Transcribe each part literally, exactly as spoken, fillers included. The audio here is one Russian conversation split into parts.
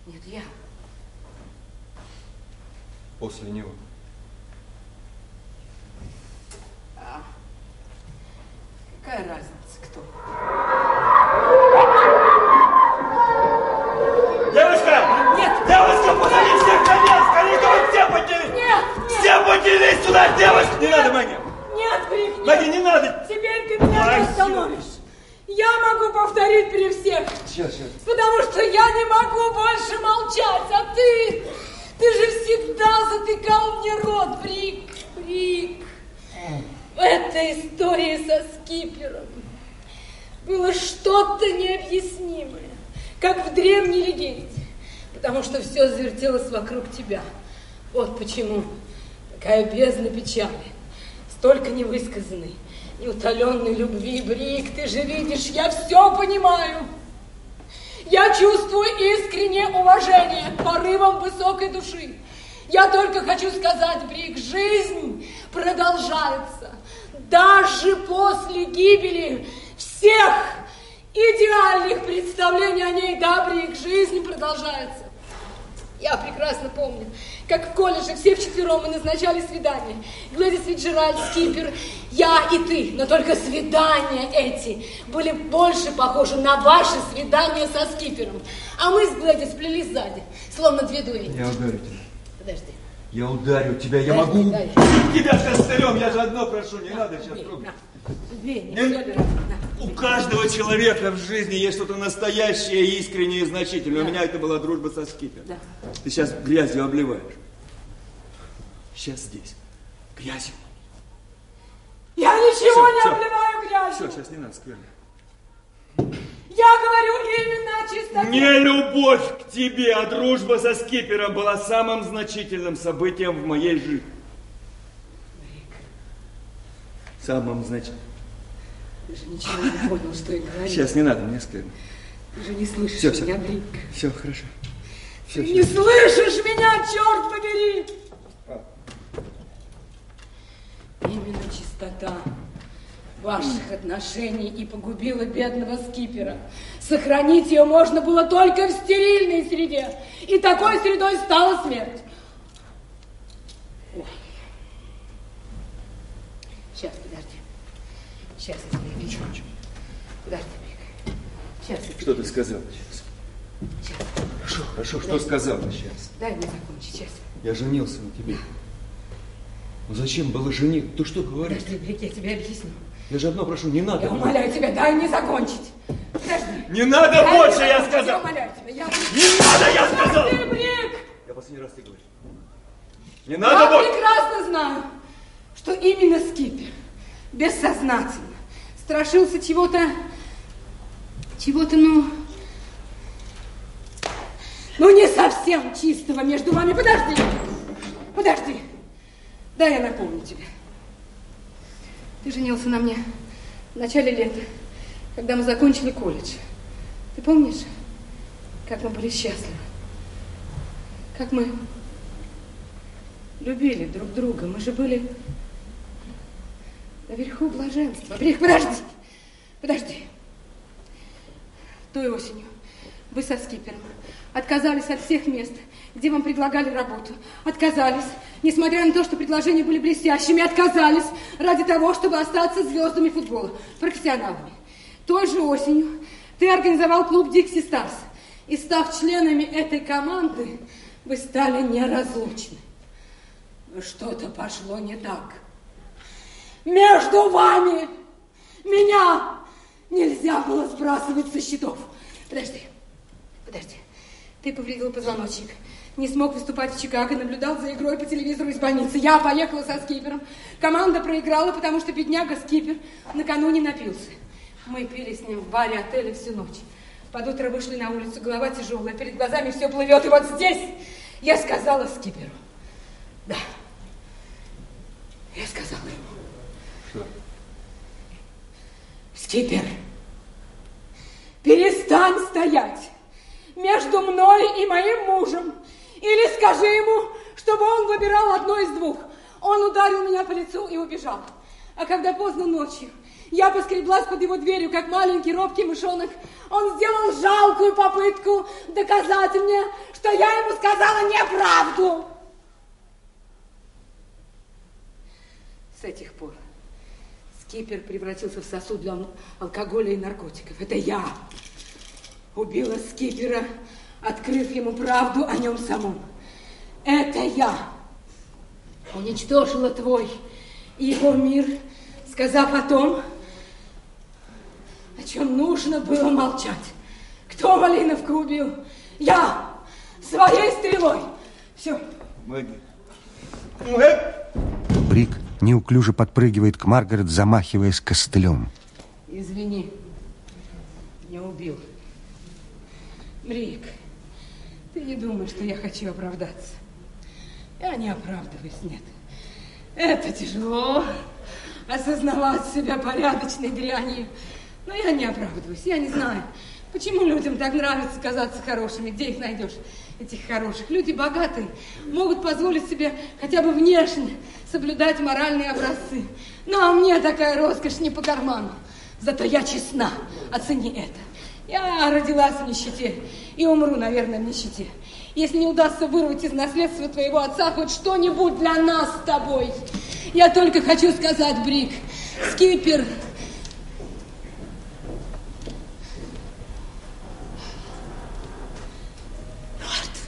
Нет, я. После него. А какая разница, кто? Девушка! Нет! Девушка, позови всех наверх! Скорее, все поднялись! Нет! Нет! Все поднялись сюда, девушка! Не надо, Магия! Нет, Брик, нет! Магия, не надо! Теперь ты меня Ай, не остановишь. Я могу повторить при всех. Сейчас, сейчас. Потому что я не могу больше молчать, а ты... Ты же всегда затыкал мне рот, Брик, Брик. В этой истории со Скипером было что-то необъяснимое, как в древней легенде, потому что все завертелось вокруг тебя. Вот почему такая бездна печали, столько невысказанной, неутоленной любви, Брик, ты же видишь, я все понимаю. Я чувствую искреннее уважение к порывам высокой души. Я только хочу сказать, Брик, жизнь продолжается. Даже после гибели всех идеальных представлений о ней, да, Брик, жизнь продолжается. Я прекрасно помню, как в колледже все вчетвером мы назначали свидания. Глэдис Фицджеральд, Скипер, я и ты. Но только свидания эти были больше похожи на ваши свидания со Скипером. А мы с Глэдис сплелись сзади, словно две дуэли. Я ударю тебя. Подожди. Я ударю тебя, я Подожди, могу... дай. Тебя с костылем, я же одно прошу, не надо сейчас трогать. Две, не Не- все, на. У каждого человека в жизни есть что-то настоящее, искреннее и значительное. Да. У меня это была дружба со Скипером. Да. Ты сейчас грязью обливаешь. Сейчас здесь. Грязью. Я ничего Всё, не всё. обливаю грязью. Все, сейчас не надо скверно. Я говорю именно о чистоте. Не любовь к тебе, а дружба со Скипером была самым значительным событием в моей жизни. Самым значительным. Ты же ничего не понял, что я говорю. Сейчас не надо, мне скверно. Ты же не слышишь Всё, меня, всё. Брик. Все, хорошо. Все, Ты не слышишь меня, черт побери! Именно чистота ваших отношений и погубила бедного Скипера. Сохранить ее можно было только в стерильной среде. И такой средой стала смерть. Ой. Сейчас, подожди. Сейчас я тебе объясню. Подожди, Брик. Сейчас я тебе Что ты сказала сейчас? Сейчас. Хорошо, хорошо, что сказала сейчас? Дай мне закончить, сейчас. Я женился на тебе. Ну зачем было жениться? Ты что говоришь? Подожди, Брик, я тебе объясню. Я же одно прошу, не надо. Я умоляю тебя, дай мне закончить. Подожди. Не надо Дай больше, мне я закончить, сказал. Я умоляю тебя. Я... Не надо, я сказал. Подожди, Брик! Я последний раз тебе говорю. Не надо Я больше. прекрасно знаю, что именно Скипер бессознательно страшился чего-то, чего-то, ну, ну не совсем чистого между вами. Подожди, подожди. Дай я напомню тебе. Ты женился на мне в начале лета, когда мы закончили колледж. Ты помнишь, как мы были счастливы? Как мы любили друг друга. Мы же были наверху блаженства. Брик, подожди, подожди. Той осенью вы со Скипером отказались от всех мест, где вам предлагали работу. Отказались, несмотря на то, что предложения были блестящими, отказались ради того, чтобы остаться звездами футбола, профессионалами. Той же осенью ты организовал клуб Дикси Старс. И став членами этой команды, вы стали неразлучны. Но что-то пошло не так. Между вами меня нельзя было сбрасывать со счетов. Подожди, подожди. Ты повредил позвоночник. Не смог выступать в Чикаго, наблюдал за игрой по телевизору из больницы. Я поехала со Скипером. Команда проиграла, потому что бедняга Скипер накануне напился. Мы пили с ним в баре отеля всю ночь. Под утро вышли на улицу, голова тяжелая, перед глазами все плывет. И вот здесь я сказала Скиперу. Да. Я сказала ему. Что? Скипер, перестань стоять между мной и моим мужем. Или скажи ему, чтобы он выбирал одно из двух. Он ударил меня по лицу и убежал. А когда поздно ночью Я поскреблась под его дверью, как маленький робкий мышонок. Он сделал жалкую попытку доказать мне, что я ему сказала неправду. С этих пор Скипер превратился в сосуд для алкоголя и наркотиков. Это я убила Скипера, открыв ему правду о нем самом. Это я уничтожила твой и его мир, сказав о том, о чем нужно было молчать. Кто Малиновку убил? Я! Своей стрелой! Все. Мэгги. Брик неуклюже подпрыгивает к Маргарет, замахиваясь костылем. Извини, не убил. Брик, ты не думаешь, что я хочу оправдаться? Я не оправдываюсь, нет. Это тяжело, осознавать себя порядочной дрянью. Но я не оправдываюсь, я не знаю, почему людям так нравится казаться хорошими. Где их найдешь, этих хороших? Люди богатые могут позволить себе хотя бы внешне соблюдать моральные образцы. Но мне такая роскошь не по карману. Зато я честна, оцени это. Я родилась в нищете и умру, наверное, в нищете. Если не удастся вырвать из наследства твоего отца хоть что-нибудь для нас с тобой. Я только хочу сказать, Брик, Скипер... мертв.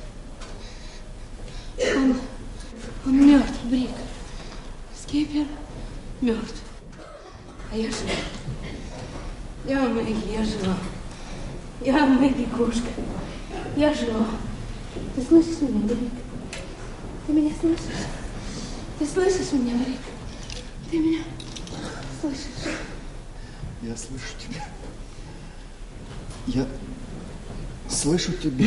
Он, он мертв, Брик. Скипер мертв. А я жива. Я Мэгги, я жива. Я Мэгги, кошка. Я жива. Ты слышишь меня, Брик? Ты меня слышишь? Ты слышишь меня, Брик? Ты меня слышишь? Я слышу тебя. Я слышу тебя.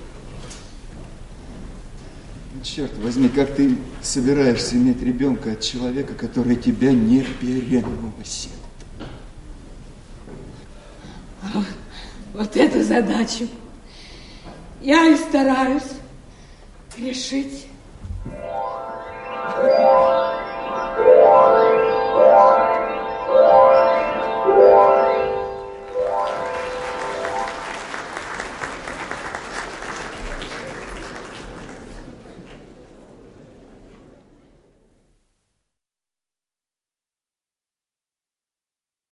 Ну, черт возьми, как ты собираешься иметь ребенка от человека, который тебя не переносит? Вот, вот эту задачу я и стараюсь решить